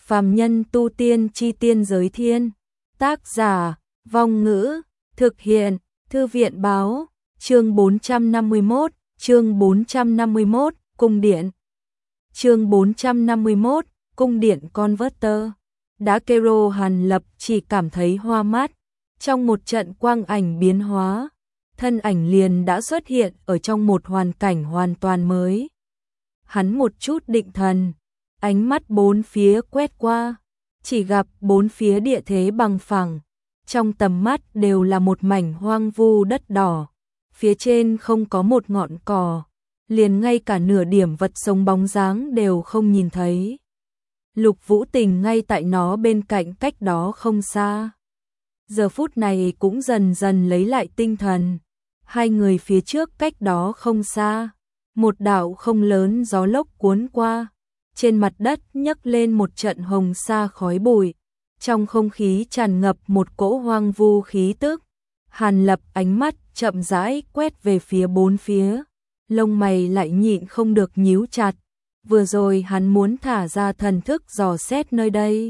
Phàm nhân tu tiên chi tiên giới thiên. Tác giả, Vong Ngữ, thực hiện, Thư viện báo, chương 451, Cung điện. Chương 451, Cung điện Converter. Đã kêu Hàn Lập chỉ cảm thấy hoa mắt, trong một trận quang ảnh biến hóa, thân ảnh liền đã xuất hiện ở trong một hoàn cảnh hoàn toàn mới. Hắn một chút định thần, ánh mắt bốn phía quét qua, chỉ gặp bốn phía địa thế bằng phẳng, trong tầm mắt đều là một mảnh hoang vu đất đỏ, phía trên không có một ngọn cỏ, liền ngay cả nửa điểm vật sống bóng dáng đều không nhìn thấy. Lục Vũ Tình ngay tại nó bên cạnh cách đó không xa. Giờ phút này cũng dần dần lấy lại tinh thần. Hai người phía trước cách đó không xa, một đạo không lớn gió lốc cuốn qua, trên mặt đất nhấc lên một trận hồng sa khói bụi, trong không khí tràn ngập một cỗ hoang vu khí tức. Hàn Lập ánh mắt chậm rãi quét về phía bốn phía, lông mày lại nhịn không được nhíu chặt. Vừa rồi hắn muốn thả ra thần thức dò xét nơi đây,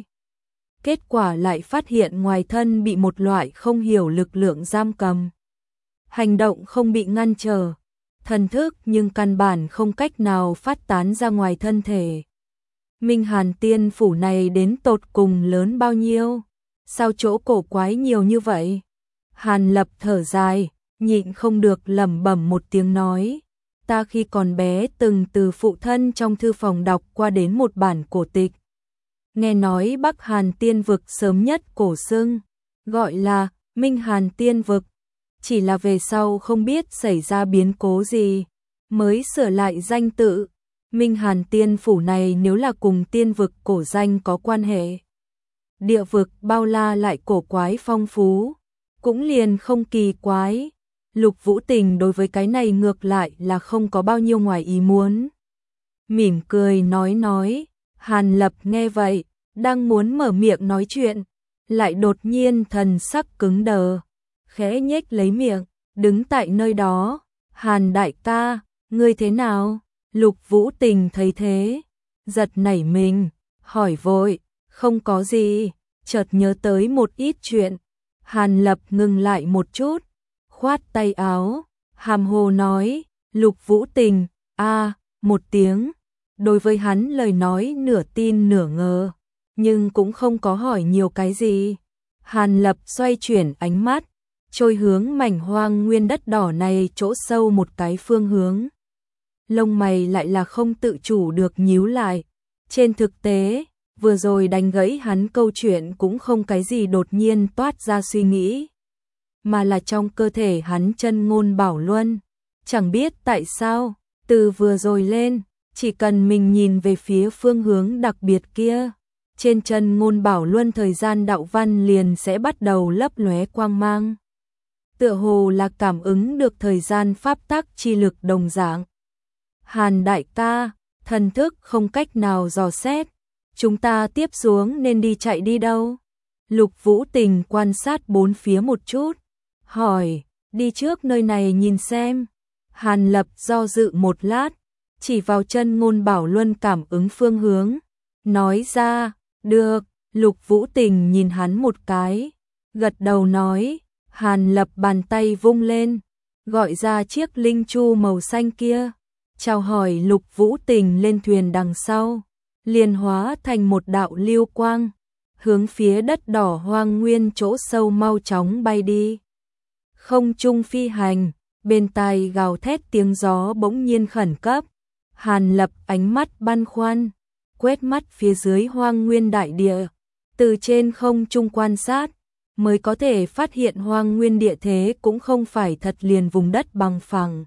kết quả lại phát hiện ngoài thân bị một loại không hiểu lực lượng giam cầm. Hành động không bị ngăn trở, thần thức nhưng căn bản không cách nào phát tán ra ngoài thân thể. Minh Hàn Tiên phủ này đến tột cùng lớn bao nhiêu? Sao chỗ cổ quái nhiều như vậy? Hàn Lập thở dài, nhịn không được lẩm bẩm một tiếng nói. Ta khi còn bé từng từ phụ thân trong thư phòng đọc qua đến một bản cổ tịch. Nghe nói Bắc Hàn Tiên vực sớm nhất cổ xưng, gọi là Minh Hàn Tiên vực. Chỉ là về sau không biết xảy ra biến cố gì, mới sửa lại danh tự. Minh Hàn Tiên phủ này nếu là cùng tiên vực cổ danh có quan hệ. Địa vực bao la lại cổ quái phong phú, cũng liền không kỳ quái. Lục Vũ Tình đối với cái này ngược lại là không có bao nhiêu ngoài ý muốn. Mỉm cười nói, Hàn Lập nghe vậy, đang muốn mở miệng nói chuyện, lại đột nhiên thần sắc cứng đờ, khẽ nhếch lấy miệng, đứng tại nơi đó. Hàn đại ca, ngươi thế nào? Lục Vũ Tình thấy thế, giật nảy mình, hỏi vội, không có gì, chợt nhớ tới một ít chuyện. Hàn Lập ngừng lại một chút, khoát tay áo, hàm hồ nói, Lục Vũ Tình, một tiếng. Đối với hắn lời nói nửa tin nửa ngờ, nhưng cũng không có hỏi nhiều cái gì. Hàn Lập xoay chuyển ánh mắt, trôi hướng mảnh hoang nguyên đất đỏ này chỗ sâu một cái phương hướng. Lông mày lại là không tự chủ được nhíu lại. Trên thực tế, vừa rồi đánh gãy hắn câu chuyện cũng không cái gì đột nhiên toát ra suy nghĩ, mà là trong cơ thể hắn chân ngôn bảo luân. Chẳng biết tại sao, từ vừa rồi lên, chỉ cần mình nhìn về phía phương hướng đặc biệt kia, trên chân ngôn bảo luân thời gian đạo văn liền sẽ bắt đầu lấp lóe quang mang. Tựa hồ là cảm ứng được thời gian pháp tắc chi lực đồng dạng. Hàn đại ca, thần thức không cách nào dò xét, chúng ta tiếp xuống nên đi chạy đi đâu? Lục Vũ Tình quan sát bốn phía một chút, hỏi, đi trước nơi này nhìn xem. Hàn Lập do dự một lát, chỉ vào chân ngôn bảo luân cảm ứng phương hướng, nói ra, được. Lục Vũ Tình nhìn hắn một cái, gật đầu nói. Hàn Lập bàn tay vung lên, gọi ra chiếc linh chu màu xanh kia, chào hỏi Lục Vũ Tình lên thuyền đằng sau, liền hóa thành một đạo lưu quang, hướng phía đất đỏ hoang nguyên chỗ sâu mau chóng bay đi. Không trung phi hành, bên tai gào thét tiếng gió bỗng nhiên khẩn cấp. Hàn Lập ánh mắt băn khoăn, quét mắt phía dưới hoang nguyên đại địa, từ trên không trung quan sát, mới có thể phát hiện hoang nguyên địa thế cũng không phải thật liền vùng đất bằng phẳng.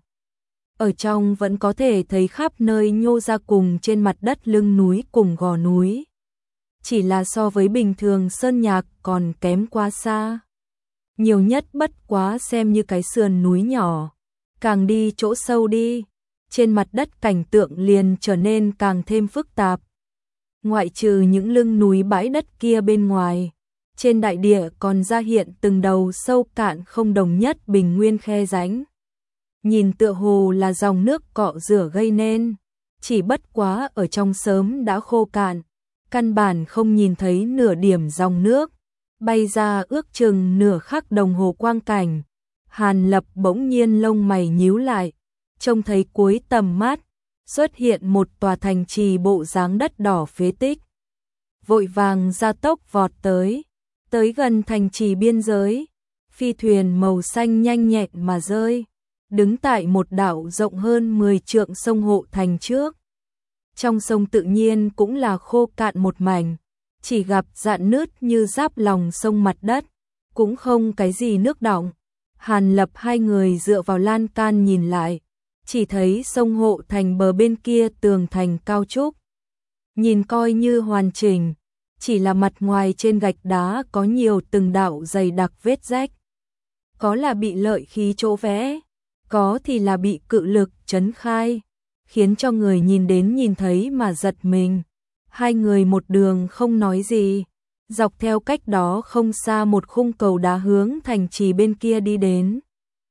Ở trong vẫn có thể thấy khắp nơi nhô ra cùng trên mặt đất lưng núi cùng gò núi. Chỉ là so với bình thường sơn nhạc còn kém quá xa. Nhiều nhất bất quá xem như cái sườn núi nhỏ. Càng đi chỗ sâu đi, trên mặt đất cảnh tượng liền trở nên càng thêm phức tạp. Ngoại trừ những lưng núi bãi đất kia bên ngoài, trên đại địa còn ra hiện từng đầu sâu cạn không đồng nhất bình nguyên khe rãnh. Nhìn tựa hồ là dòng nước cọ rửa gây nên, chỉ bất quá ở trong sớm đã khô cạn, căn bản không nhìn thấy nửa điểm dòng nước, bay ra ước chừng nửa khắc đồng hồ quang cảnh. Hàn Lập bỗng nhiên lông mày nhíu lại, trông thấy cuối tầm mắt xuất hiện một tòa thành trì bộ dáng đất đỏ phế tích. Vội vàng ra tốc vọt tới gần thành trì biên giới, phi thuyền màu xanh nhanh nhẹn mà rơi, đứng tại một đảo rộng hơn 10 trượng sông hộ thành trước. Trong sông tự nhiên cũng là khô cạn một mảnh, chỉ gặp rạn nứt như giáp lòng sông mặt đất, cũng không cái gì nước đọng. Hàn Lập hai người dựa vào lan can nhìn lại, chỉ thấy sông hộ thành bờ bên kia tường thành cao trúc. Nhìn coi như hoàn chỉnh, chỉ là mặt ngoài trên gạch đá có nhiều từng đạo dày đặc vết rách. Có là bị lợi khí chỗ vẽ, có thì là bị cự lực chấn khai, khiến cho người nhìn đến nhìn thấy mà giật mình. Hai người một đường không nói gì, dọc theo cách đó không xa một khung cầu đá hướng thành trì bên kia đi đến.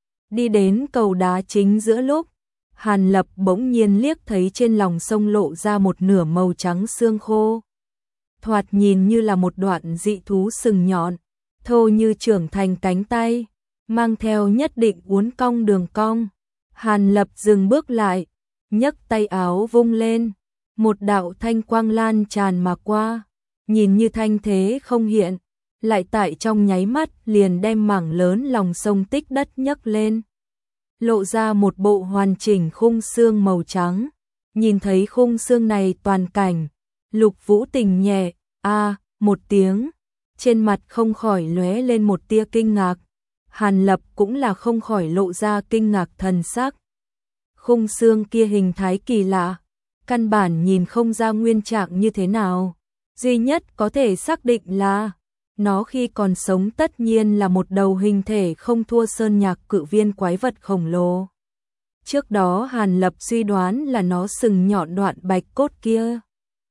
Đi đến cầu đá chính giữa lúc, Hàn Lập bỗng nhiên liếc thấy trên lòng sông lộ ra một nửa màu trắng xương khô. Thoạt nhìn như là một đoạn dị thú sừng nhọn, thô như trưởng thành cánh tay, mang theo nhất định uốn cong đường cong. Hàn Lập dừng bước lại, nhấc tay áo vung lên, một đạo thanh quang lan tràn mà qua, nhìn như thanh thế không hiện, lại tại trong nháy mắt liền đem mảng lớn lòng sông tích đất nhấc lên, lộ ra một bộ hoàn chỉnh khung xương màu trắng. Nhìn thấy khung xương này toàn cảnh, Lục Vũ Tình nhẹ một tiếng, trên mặt không khỏi lóe lên một tia kinh ngạc. Hàn Lập cũng là không khỏi lộ ra kinh ngạc thần sắc. Khung xương kia hình thái kỳ lạ, căn bản nhìn không ra nguyên trạng như thế nào, duy nhất có thể xác định là nó khi còn sống tất nhiên là một đầu hình thể không thua sơn nhạc cự viên quái vật khổng lồ. Trước đó Hàn Lập suy đoán là nó sừng nhọn đoạn bạch cốt kia,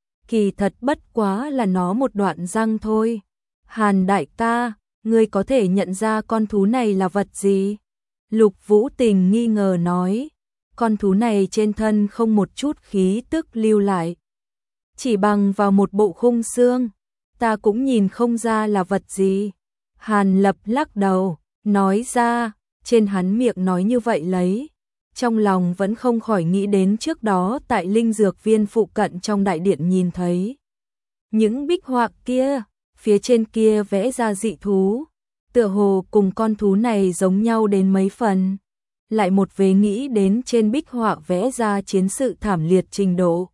kỳ thật bất quá là nó một đoạn răng thôi. Hàn đại ca, ngươi có thể nhận ra con thú này là vật gì? Lục Vũ Tình nghi ngờ nói, con thú này trên thân không một chút khí tức lưu lại, chỉ bằng vào một bộ khung xương, ta cũng nhìn không ra là vật gì. Hàn Lập lắc đầu, nói ra, trên hắn miệng nói như vậy lấy, trong lòng vẫn không khỏi nghĩ đến trước đó tại linh dược viên phụ cận trong đại điện nhìn thấy những bích họa kia, phía trên kia vẽ ra dị thú, tựa hồ cùng con thú này giống nhau đến mấy phần. Lại một vế nghĩ đến trên bích họa vẽ ra chiến sự thảm liệt trình độ.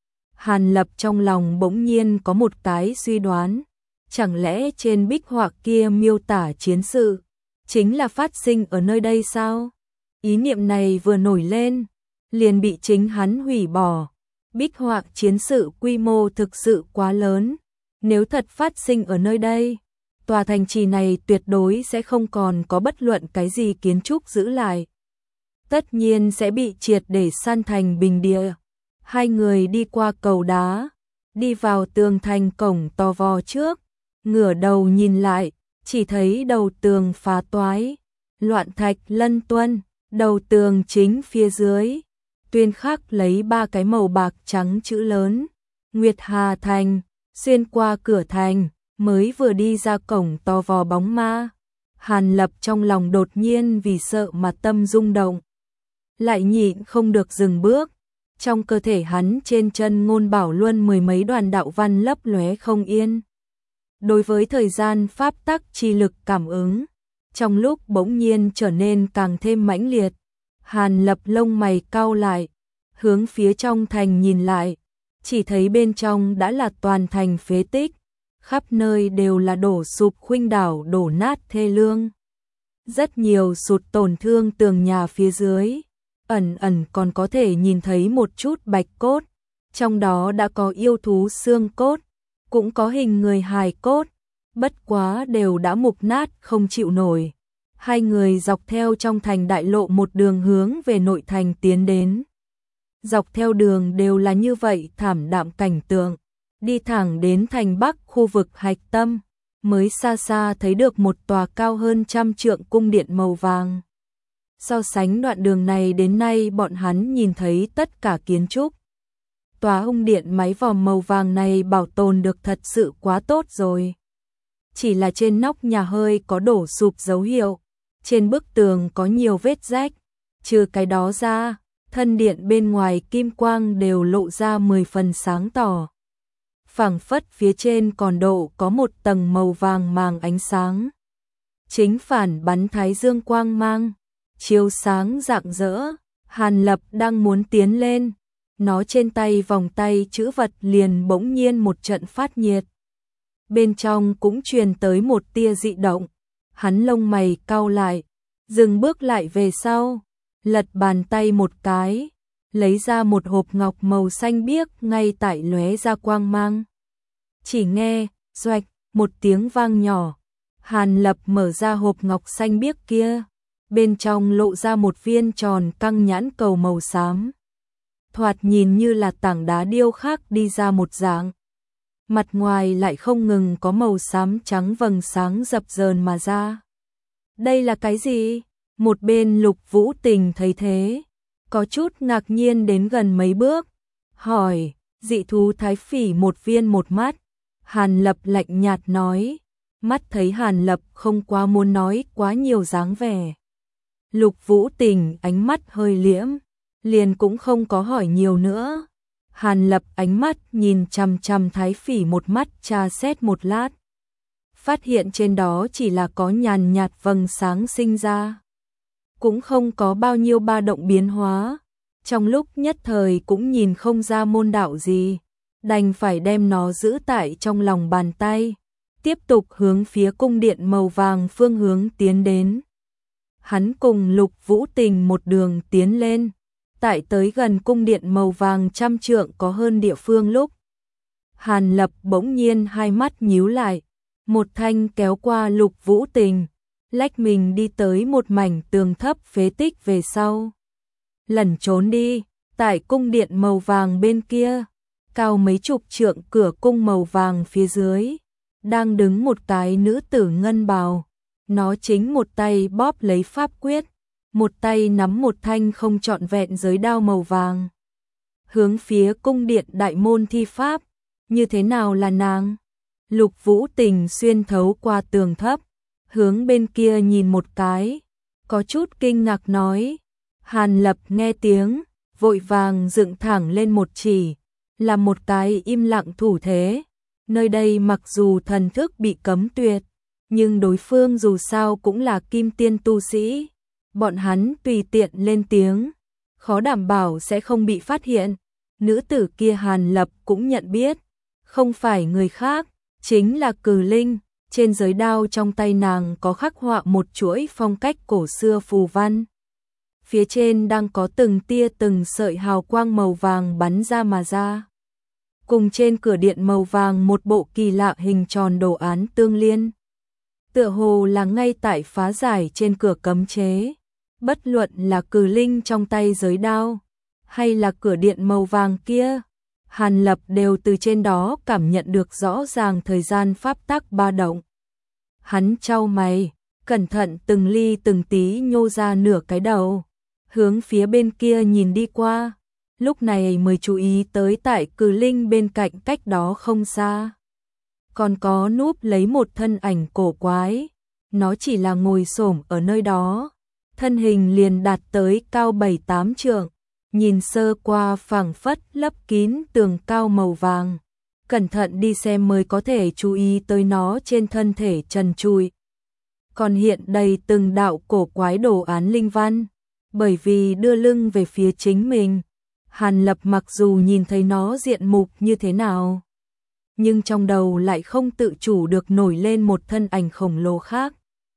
Hàn Lập trong lòng bỗng nhiên có một cái suy đoán, chẳng lẽ trên bích họa kia miêu tả chiến sự chính là phát sinh ở nơi đây sao? Ý niệm này vừa nổi lên, liền bị chính hắn hủy bỏ. Bích họa chiến sự quy mô thực sự quá lớn, nếu thật phát sinh ở nơi đây, tòa thành trì này tuyệt đối sẽ không còn có bất luận cái gì kiến trúc giữ lại. Tất nhiên sẽ bị triệt để san thành bình địa. Hai người đi qua cầu đá, đi vào tường thành cổng to vò trước, ngửa đầu nhìn lại, chỉ thấy đầu tường phá toái, loạn thạch lân tuân, đầu tường chính phía dưới tuyên khắc lấy 3 cái màu bạc trắng chữ lớn, Nguyệt Hà Thành. Xuyên qua cửa thành, mới vừa đi ra cổng to vò bóng ma, Hàn Lập trong lòng đột nhiên vì sợ mà tâm rung động, lại nhịn không được dừng bước. Trong cơ thể hắn trên chân ngôn bảo luân mười mấy đoàn đạo văn lấp lóe không yên. Đối với thời gian pháp tắc chi lực cảm ứng, trong lúc bỗng nhiên trở nên càng thêm mãnh liệt. Hàn Lập lông mày cau lại, hướng phía trong thành nhìn lại, chỉ thấy bên trong đã là toàn thành phế tích, khắp nơi đều là đổ sụp khuynh đảo đổ nát thê lương. Rất nhiều sụt tổn thương tường nhà phía dưới, ẩn ẩn còn có thể nhìn thấy một chút bạch cốt, trong đó đã có yêu thú xương cốt, cũng có hình người hài cốt, bất quá đều đã mục nát không chịu nổi. Hai người dọc theo trong thành đại lộ một đường hướng về nội thành tiến đến. Dọc theo đường đều là như vậy thảm đạm cảnh tượng, đi thẳng đến thành Bắc khu vực hạch tâm, mới xa xa thấy được một tòa cao hơn 100 trượng cung điện màu vàng. So sánh đoạn đường này đến nay bọn hắn nhìn thấy tất cả kiến trúc, Tòa ung điện mái vòm màu vàng này bảo tồn được thật sự quá tốt rồi. Chỉ là trên nóc nhà hơi có đổ sụp dấu hiệu, trên bức tường có nhiều vết rách, trừ cái đó ra, thân điện bên ngoài kim quang đều lộ ra 10 phần sáng tỏ. Phảng phất phía trên còn độ có một tầng màu vàng màng ánh sáng. Chính phản bắn thái dương quang mang, chiếu sáng rạng rỡ. Hàn Lập đang muốn tiến lên, nó trên tay vòng tay chữ vật liền bỗng nhiên một trận phát nhiệt. Bên trong cũng truyền tới một tia dị động, hắn lông mày cau lại, dừng bước lại về sau, lật bàn tay một cái, lấy ra một hộp ngọc màu xanh biếc ngay tại lóe ra quang mang. Chỉ nghe, xoạch, một tiếng vang nhỏ, Hàn Lập mở ra hộp ngọc xanh biếc kia, bên trong lộ ra một viên tròn căng nhãn cầu màu xám. Thoạt nhìn như là tảng đá điêu khắc đi ra một dạng. Mặt ngoài lại không ngừng có màu xám trắng vầng sáng dập dờn mà ra. Đây là cái gì? Một bên Lục Vũ Tình thấy thế, có chút ngạc nhiên đến gần mấy bước, hỏi, dị thú thái phỉ một viên một mắt. Hàn Lập lạnh nhạt nói, mắt thấy Hàn Lập không quá muốn nói quá nhiều dáng vẻ. Lục Vũ Tình ánh mắt hơi liễm, liền cũng không có hỏi nhiều nữa. Hàn Lập ánh mắt nhìn chằm chằm thái phỉ một mắt tra xét một lát. Phát hiện trên đó chỉ là có nhàn nhạt vầng sáng sinh ra. Cũng không có bao nhiêu ba động biến hóa. Trong lúc nhất thời cũng nhìn không ra môn đạo gì. Đành phải đem nó giữ tại trong lòng bàn tay. Tiếp tục hướng phía cung điện màu vàng phương hướng tiến đến. Hắn cùng Lục Vũ Tình một đường tiến lên. Tại tới gần cung điện màu vàng trăm trượng có hơn địa phương lúc. Hàn Lập bỗng nhiên hai mắt nhíu lại. Một thanh kéo qua Lục Vũ Tình. Lách mình đi tới một mảnh tường thấp phế tích về sau. Lẩn trốn đi, tại cung điện màu vàng bên kia. Cao mấy chục trượng cửa cung màu vàng phía dưới. Đang đứng một cái nữ tử ngân bào. Nó chính một tay bóp lấy pháp quyết. Một tay nắm một thanh không trọn vẹn giới đao màu vàng. Hướng phía cung điện đại môn thi pháp. Như thế nào là nàng? Lục Vũ Tình xuyên thấu qua tường thấp. Hướng bên kia nhìn một cái. Có chút kinh ngạc nói. Hàn Lập nghe tiếng. Vội vàng dựng thẳng lên một chỉ. Là một cái im lặng thủ thế. Nơi đây mặc dù thần thức bị cấm tuyệt. Nhưng đối phương dù sao cũng là kim tiên tu sĩ. Bọn hắn tùy tiện lên tiếng, khó đảm bảo sẽ không bị phát hiện. Nữ tử kia Hàn Lập cũng nhận biết, không phải người khác, chính là Cừ Linh. Trên giới đao trong tay nàng có khắc họa một chuỗi phong cách cổ xưa phù văn. Phía trên đang có từng tia từng sợi hào quang màu vàng bắn ra mà ra. Cùng trên cửa điện màu vàng một bộ kỳ lạ hình tròn đồ án tương liên. Tựa hồ là ngay tại phá giải trên cửa cấm chế. Bất luận là Cừ Linh trong tay giới đao, hay là cửa điện màu vàng kia, Hàn Lập đều từ trên đó cảm nhận được rõ ràng thời gian pháp tắc ba động. Hắn chau mày, cẩn thận từng ly từng tí nhô ra nửa cái đầu, hướng phía bên kia nhìn đi qua, lúc này mới chú ý tới tại Cừ Linh bên cạnh cách đó không xa. Còn có núp lấy một thân ảnh cổ quái, nó chỉ là ngồi xổm ở nơi đó. Thân hình liền đạt tới cao 7-8 trượng, nhìn sơ qua phảng phất lấp kín tường cao màu vàng. Cẩn thận đi xem mới có thể chú ý tới nó trên thân thể trần trụi. Còn hiện đầy từng đạo cổ quái đồ án linh văn, bởi vì đưa lưng về phía chính mình. Hàn Lập mặc dù nhìn thấy nó diện mục như thế nào, nhưng trong đầu lại không tự chủ được nổi lên một thân ảnh khổng lồ khác.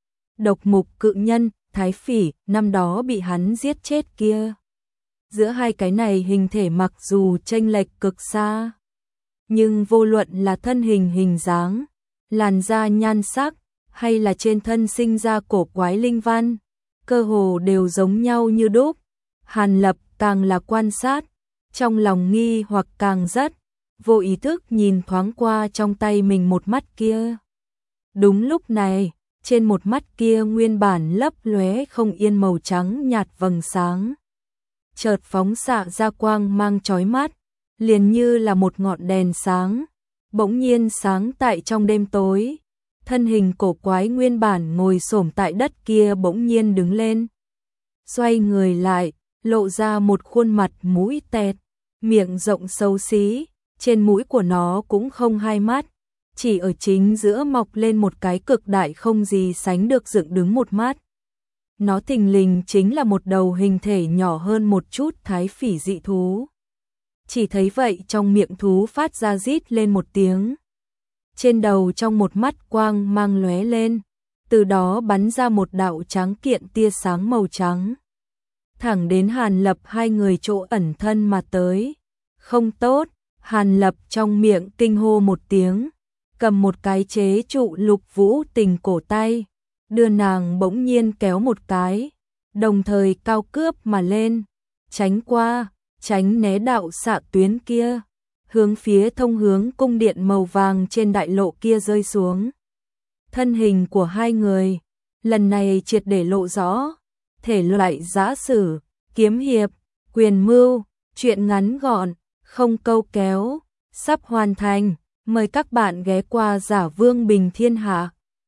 Độc mục cự nhân, thái phỉ, năm đó bị hắn giết chết kia. Giữa hai cái này hình thể mặc dù chênh lệch cực xa, nhưng vô luận là thân hình hình dáng, làn da nhan sắc, hay là trên thân sinh ra cổ quái linh văn, cơ hồ đều giống nhau như đúc. Hàn Lập càng là quan sát, trong lòng nghi hoặc càng rất, vô ý thức nhìn thoáng qua trong tay mình một mắt kia. Đúng lúc này, trên một mắt kia nguyên bản lấp lóe không yên màu trắng nhạt vầng sáng. Chợt phóng xạ ra quang mang chói mắt, liền như là một ngọn đèn sáng, bỗng nhiên sáng tại trong đêm tối. Thân hình cổ quái nguyên bản ngồi xổm tại đất kia bỗng nhiên đứng lên, xoay người lại, lộ ra một khuôn mặt mũi tẹt, miệng rộng xấu xí, trên mũi của nó cũng không hai mắt, chỉ ở chính giữa mọc lên một cái cực đại không gì sánh được dựng đứng một mắt. Nó thình lình chính là một đầu hình thể nhỏ hơn một chút thái phỉ dị thú. Chỉ thấy vậy trong miệng thú phát ra rít lên một tiếng. Trên đầu trong một mắt quang mang lóe lên, từ đó bắn ra một đạo trắng kiện tia sáng màu trắng. Thẳng đến Hàn Lập hai người chỗ ẩn thân mà tới. Không tốt, Hàn Lập trong miệng kinh hô một tiếng, cầm một cái chế trụ Lục Vũ Tình cổ tay, đưa nàng bỗng nhiên kéo một cái, đồng thời cao cướp mà lên, tránh qua, tránh né đạo xạ tuyến kia, hướng phía thông hướng cung điện màu vàng trên đại lộ kia rơi xuống. Thân hình của hai người, lần này triệt để lộ rõ, thể loại giã sử, kiếm hiệp, quyền mưu, truyện ngắn gọn, không câu kéo, sắp hoàn thành, mời các bạn ghé qua Giả Vương Bình Thiên Hạ.